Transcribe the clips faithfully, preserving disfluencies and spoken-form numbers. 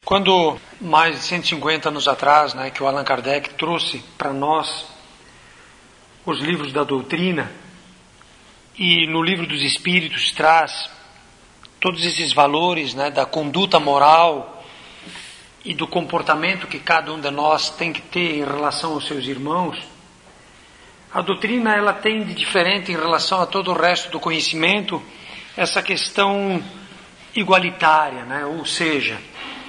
Quando, mais de cento e cinquenta anos atrás, né, que o Allan Kardec trouxe para nós os livros da doutrina, e no livro dos Espíritos traz todos esses valores, né, da conduta moral e do comportamento que cada um de nós tem que ter em relação aos seus irmãos, a doutrina ela tem de diferente em relação a todo o resto do conhecimento essa questão igualitária, né? Ou seja,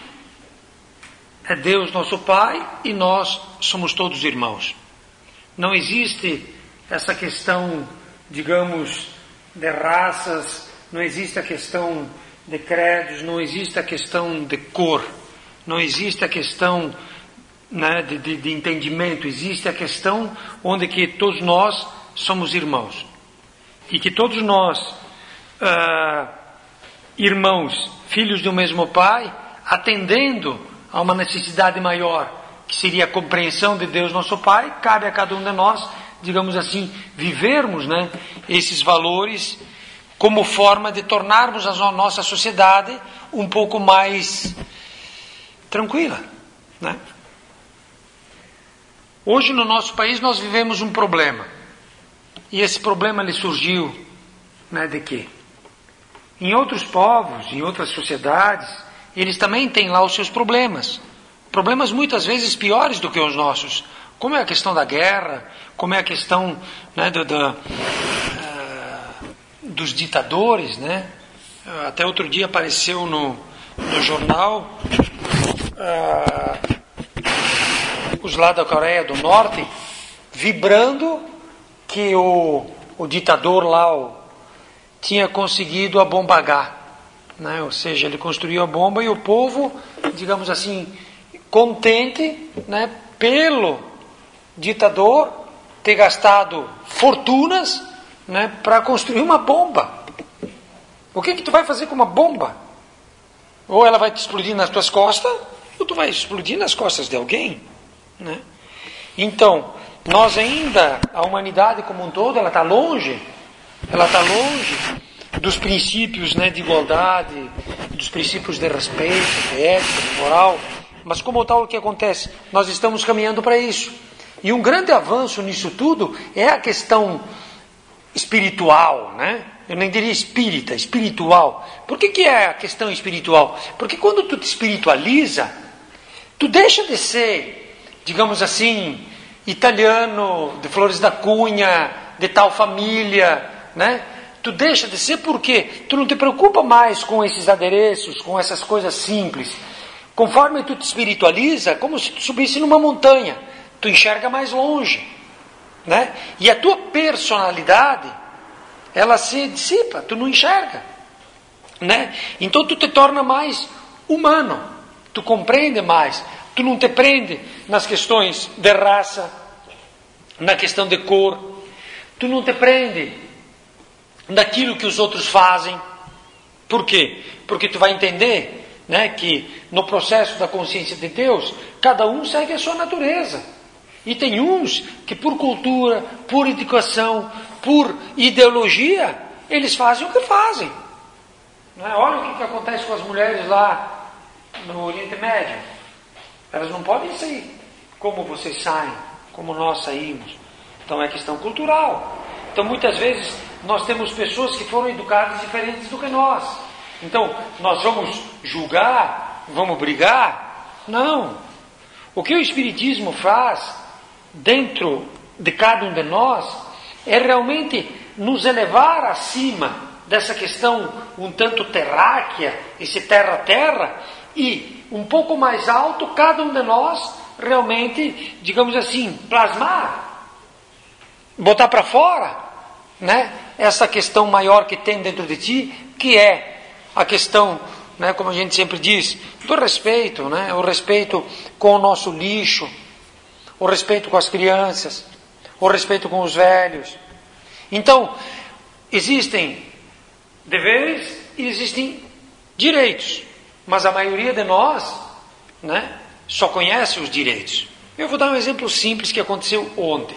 é Deus nosso Pai e nós somos todos irmãos. Não existe essa questão, digamos, de raças, não existe a questão de credos, não existe a questão de cor, não existe a questão, né, de, de, de entendimento, existe a questão onde que todos nós somos irmãos. E que todos nós, uh, irmãos, filhos do mesmo Pai, atendendo a uma necessidade maior, que seria a compreensão de Deus nosso Pai, cabe a cada um de nós, digamos assim, vivermos, né, esses valores como forma de tornarmos a nossa sociedade um pouco mais tranquila, né? Hoje no nosso país nós vivemos um problema. E esse problema ele surgiu, né, de quê? Em outros povos, em outras sociedades, eles também têm lá os seus problemas. Problemas muitas vezes piores do que os nossos. Como é a questão da guerra, como é a questão, né, do, do, uh, dos ditadores, né? Até outro dia apareceu no, no jornal uh, os lá da Coreia do Norte vibrando que o, o ditador lá o, tinha conseguido a bomba H, né? Ou seja, ele construiu a bomba e o povo, digamos assim, contente, né, pelo ditador ter gastado fortunas, né, para construir uma bomba. O que que tu vai fazer com uma bomba? Ou ela vai te explodir nas tuas costas, ou tu vai explodir nas costas de alguém, né? Então, nós ainda, a humanidade como um todo, ela está longe, ela está longe dos princípios, né, de igualdade, dos princípios de respeito, de ética, de moral. Mas como tal, o que acontece? Nós estamos caminhando para isso. E um grande avanço nisso tudo é a questão espiritual, né? Eu nem diria espírita, espiritual. Por que que é a questão espiritual? Porque quando tu te espiritualiza, tu deixa de ser, digamos assim, italiano, de Flores da Cunha, de tal família, né? Tu deixa de ser porque tu não te preocupa mais com esses adereços, com essas coisas simples. Conforme tu te espiritualiza, como se tu subisse numa montanha, tu enxerga mais longe, né? E a tua personalidade, ela se dissipa, tu não enxerga, né? Então tu te torna mais humano, tu compreende mais, tu não te prende nas questões de raça, na questão de cor, tu não te prende naquilo que os outros fazem. Por quê? Porque tu vai entender, né, que no processo da consciência de Deus, cada um segue a sua natureza. E tem uns que por cultura, por educação, por ideologia, eles fazem o que fazem. Não é? Olha o que, que acontece com as mulheres lá no Oriente Médio. Elas não podem sair como vocês saem, como nós saímos. Então é questão cultural. Então muitas vezes nós temos pessoas que foram educadas diferentes do que nós. Então nós vamos julgar, vamos brigar? Não. O que o Espiritismo faz dentro de cada um de nós é realmente nos elevar acima dessa questão um tanto terráquea, esse terra-terra, e um pouco mais alto cada um de nós realmente, digamos assim, plasmar, botar para fora, né, essa questão maior que tem dentro de ti, que é a questão, né, como a gente sempre diz, do respeito, né, o respeito com o nosso lixo, o respeito com as crianças, o respeito com os velhos. Então, existem deveres e existem direitos, mas a maioria de nós, né, só conhece os direitos. Eu vou dar um exemplo simples que aconteceu ontem.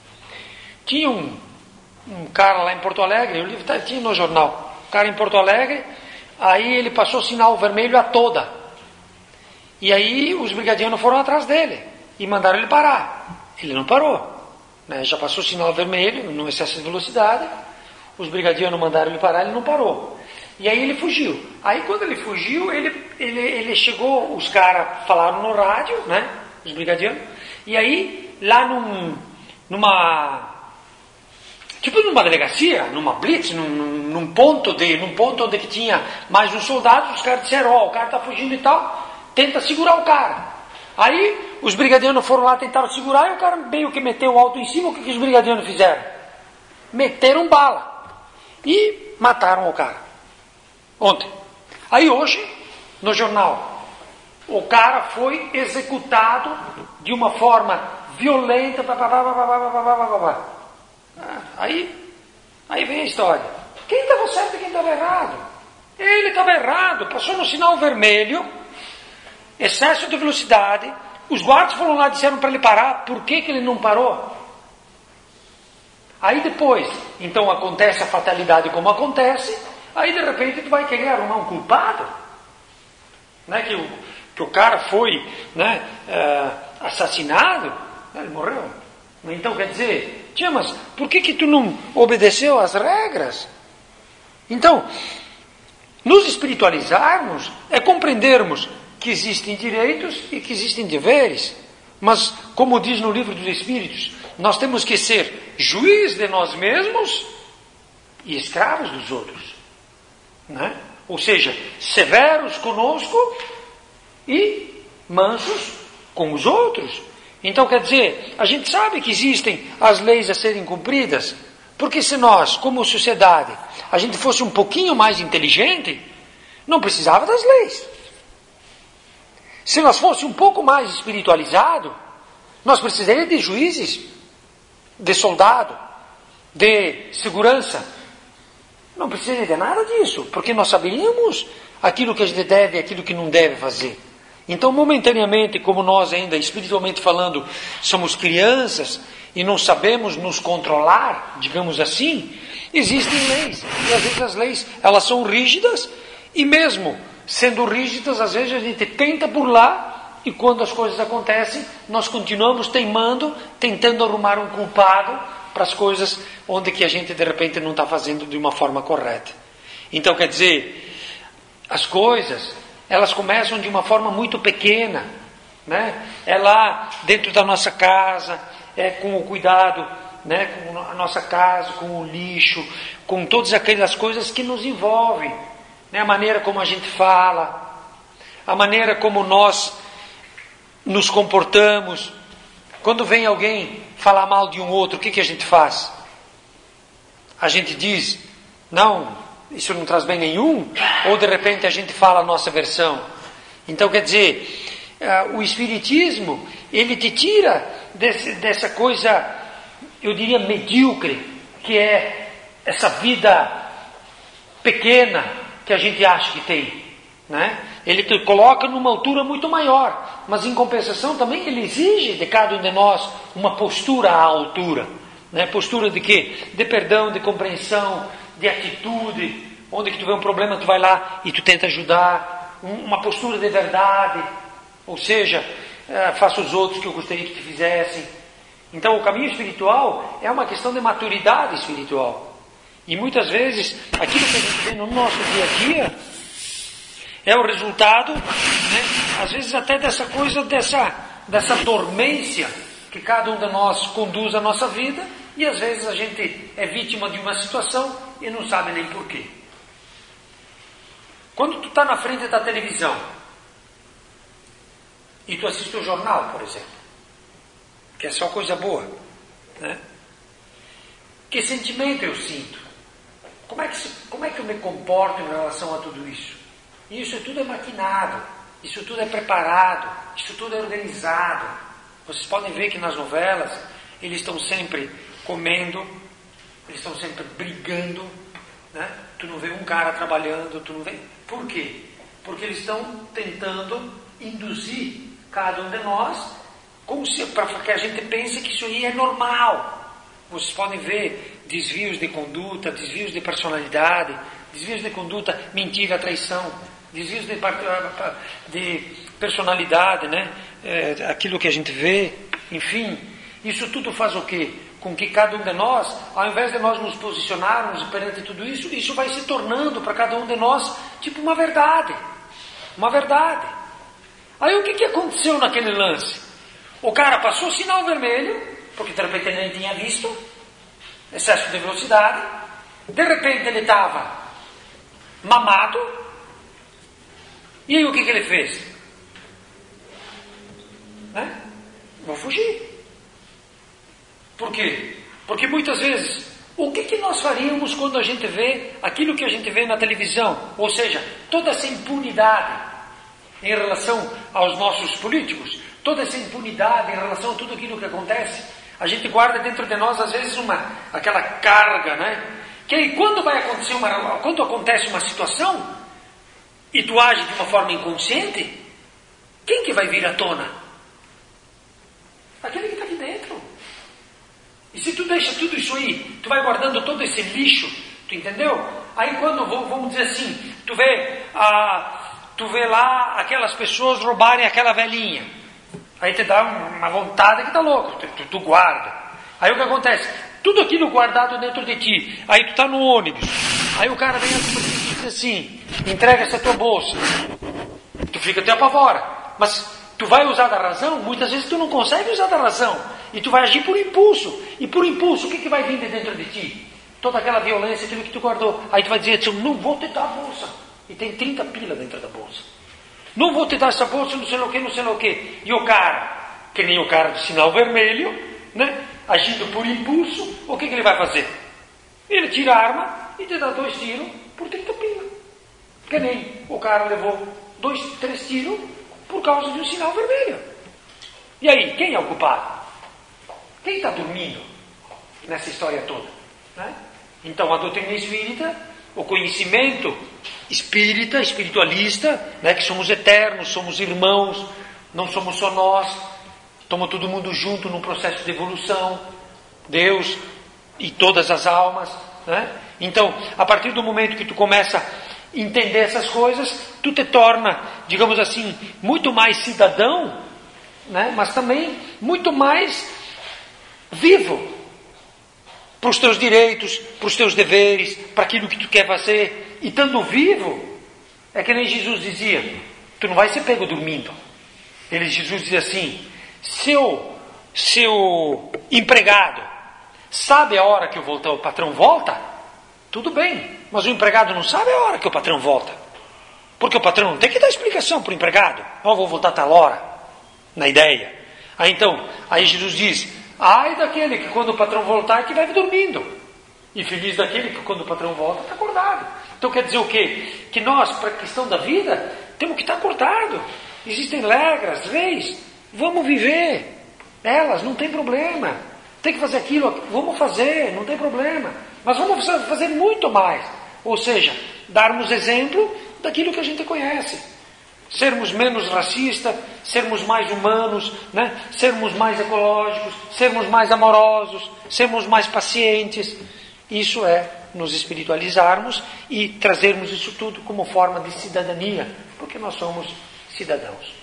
Tinha um, um cara lá em Porto Alegre, o livro tá, tinha no jornal, um cara em Porto Alegre, aí ele passou sinal vermelho a toda. E aí os brigadianos foram atrás dele e mandaram ele parar. Ele não parou. Né? Já passou o sinal vermelho, no excesso de velocidade. Os brigadianos mandaram ele parar, ele não parou. E aí ele fugiu. Aí quando ele fugiu, ele, ele, ele chegou, os caras falaram no rádio, né? Os brigadianos. E aí, lá num, numa... Tipo numa delegacia, numa blitz, num, num, ponto de, num ponto onde que tinha mais um soldado, os caras disseram, ó, oh, o cara está fugindo e tal, tenta segurar o cara. Aí os brigadianos foram lá, tentaram segurar, e o cara meio que meteu o alto em cima. O que, que os brigadianos fizeram? Meteram bala e mataram o cara. Ontem. Aí hoje, no jornal, o cara foi executado de uma forma violenta. Blá, blá, blá, blá, blá, blá, blá, blá, blá. Aí, aí vem a história. Quem estava certo e quem estava errado? Ele estava errado, passou no sinal vermelho, excesso de velocidade. Os guardas foram lá e disseram para ele parar. Por que, que ele não parou? Aí depois, então acontece a fatalidade como acontece. Aí de repente tu vai querer arrumar um culpado, né? que, o, que o cara foi, né, uh, assassinado, ele morreu. Então quer dizer, tia, mas por que que tu não obedeceu às regras? Então, nos espiritualizarmos é compreendermos que existem direitos e que existem deveres. Mas, como diz no livro dos Espíritos, nós temos que ser juiz de nós mesmos e escravos dos outros. Né? Ou seja, severos conosco e mansos com os outros. Então quer dizer, a gente sabe que existem as leis a serem cumpridas, porque se nós, como sociedade, a gente fosse um pouquinho mais inteligente, não precisava das leis. Se nós fosse um pouco mais espiritualizado, nós precisaríamos de juízes, de soldado, de segurança. Não precisa de nada disso, porque nós saberíamos aquilo que a gente deve e aquilo que não deve fazer. Então, momentaneamente, como nós ainda, espiritualmente falando, somos crianças e não sabemos nos controlar, digamos assim, existem leis. E às vezes as leis, elas são rígidas, e mesmo sendo rígidas, às vezes a gente tenta burlar, e quando as coisas acontecem, nós continuamos teimando, tentando arrumar um culpado para as coisas onde que a gente de repente não está fazendo de uma forma correta. Então quer dizer, as coisas, elas começam de uma forma muito pequena, né? É lá dentro da nossa casa, é com o cuidado, né? Com a nossa casa, com o lixo, com todas aquelas coisas que nos envolvem, né? A maneira como a gente fala, a maneira como nós nos comportamos. Quando vem alguém falar mal de um outro, o que, que a gente faz? A gente diz, não, isso não traz bem nenhum, ou de repente a gente fala a nossa versão. Então quer dizer, uh, o Espiritismo, ele te tira desse, dessa coisa, eu diria medíocre, que é essa vida pequena que a gente acha que tem, né? Ele te coloca numa altura muito maior, mas em compensação também ele exige de cada um de nós uma postura à altura, né? Postura de quê? De perdão, de compreensão, de atitude, onde que tu vê um problema tu vai lá e tu tenta ajudar, uma postura de verdade, ou seja, faça os outros que eu gostaria que te fizessem. Então o caminho espiritual é uma questão de maturidade espiritual, e muitas vezes aquilo que a gente vê no nosso dia a dia é o resultado, né, às vezes até dessa coisa, dessa, dessa dormência que cada um de nós conduz a nossa vida, e às vezes a gente é vítima de uma situação e não sabe nem porquê. Quando tu está na frente da televisão e tu assiste o jornal, por exemplo, que é só coisa boa, né? Que sentimento eu sinto? Como é que, se, como é que eu me comporto em relação a tudo isso? Isso tudo é maquinado, isso tudo é preparado, isso tudo é organizado. Vocês podem ver que nas novelas eles estão sempre comendo, eles estão sempre brigando, né? Tu não vê um cara trabalhando, tu não vê. Por quê? Porque eles estão tentando induzir cada um de nós para que a gente pense que isso aí é normal. Vocês podem ver desvios de conduta, desvios de personalidade, desvios de conduta, mentira, traição, desvios de, de personalidade, né? É, aquilo que a gente vê, enfim, isso tudo faz o quê? Com que cada um de nós, ao invés de nós nos posicionarmos perante tudo isso, isso vai se tornando para cada um de nós tipo uma verdade, uma verdade. Aí o que, que aconteceu naquele lance? O cara passou o sinal vermelho, porque de repente ele nem tinha visto, excesso de velocidade, de repente ele estava mamado, e aí o que, que ele fez? Né? Vou fugir. Por quê? Porque muitas vezes, o que, que nós faríamos quando a gente vê aquilo que a gente vê na televisão? Ou seja, toda essa impunidade em relação aos nossos políticos, toda essa impunidade em relação a tudo aquilo que acontece, a gente guarda dentro de nós às vezes uma, aquela carga, né? Que aí quando vai acontecer uma, quando acontece uma situação e tu age de uma forma inconsciente, quem que vai vir à tona? Aquele que está aqui dentro. E se tu deixa tudo isso aí, tu vai guardando todo esse lixo, tu entendeu? Aí quando, vamos dizer assim, tu vê, ah, tu vê lá aquelas pessoas roubarem aquela velhinha, aí te dá uma vontade que tá louco, tu, tu, tu guarda. Aí o que acontece? Tudo aquilo guardado dentro de ti, aí tu tá no ônibus, aí o cara vem assim e diz assim, entrega essa tua bolsa, tu fica até apavora, mas tu vai usar da razão, muitas vezes tu não consegue usar da razão, e tu vai agir por impulso, e por impulso o que, que vai vir de dentro de ti? Toda aquela violência, aquilo que tu guardou, aí tu vai dizer assim, não vou te dar a bolsa, e tem trinta pila dentro da bolsa, não vou te dar essa bolsa, não sei o que, não sei o que, e o cara, que nem o cara do sinal vermelho, né, agindo por impulso, o que, que ele vai fazer? Ele tira a arma e te dá dois tiros por trinta pila, que nem o cara levou dois, três tiros por causa de um sinal vermelho. E aí, quem é o culpado? Quem está dormindo nessa história toda? Né? Então, a doutrina espírita, o conhecimento espírita, espiritualista, né, que somos eternos, somos irmãos, não somos só nós, estamos todo mundo junto num processo de evolução, Deus e todas as almas. Né? Então, a partir do momento que tu começa a entender essas coisas, tu te torna, digamos assim, muito mais cidadão, né? Mas também muito mais vivo para os teus direitos, para os teus deveres, para aquilo que tu quer fazer. E estando vivo, é que nem Jesus dizia, tu não vai ser pego dormindo. Ele, Jesus dizia assim, seu, seu empregado sabe a hora que o, volta, o patrão volta? Tudo bem, mas o empregado não sabe a hora que o patrão volta. Porque o patrão não tem que dar explicação para o empregado. Ó, oh, vou voltar a tal hora, na ideia. Aí então, aí Jesus diz, ai daquele que quando o patrão voltar que vai dormindo. E feliz daquele que quando o patrão volta está acordado. Então quer dizer o quê? Que nós, para a questão da vida, temos que estar acordado. Existem regras, leis. Vamos viver elas, não tem problema. Tem que fazer aquilo, vamos fazer, não tem problema. Mas vamos fazer muito mais. Ou seja, darmos exemplo daquilo que a gente conhece. Sermos menos racistas, sermos mais humanos, né? Sermos mais ecológicos, sermos mais amorosos, sermos mais pacientes. Isso é nos espiritualizarmos e trazermos isso tudo como forma de cidadania, porque nós somos cidadãos.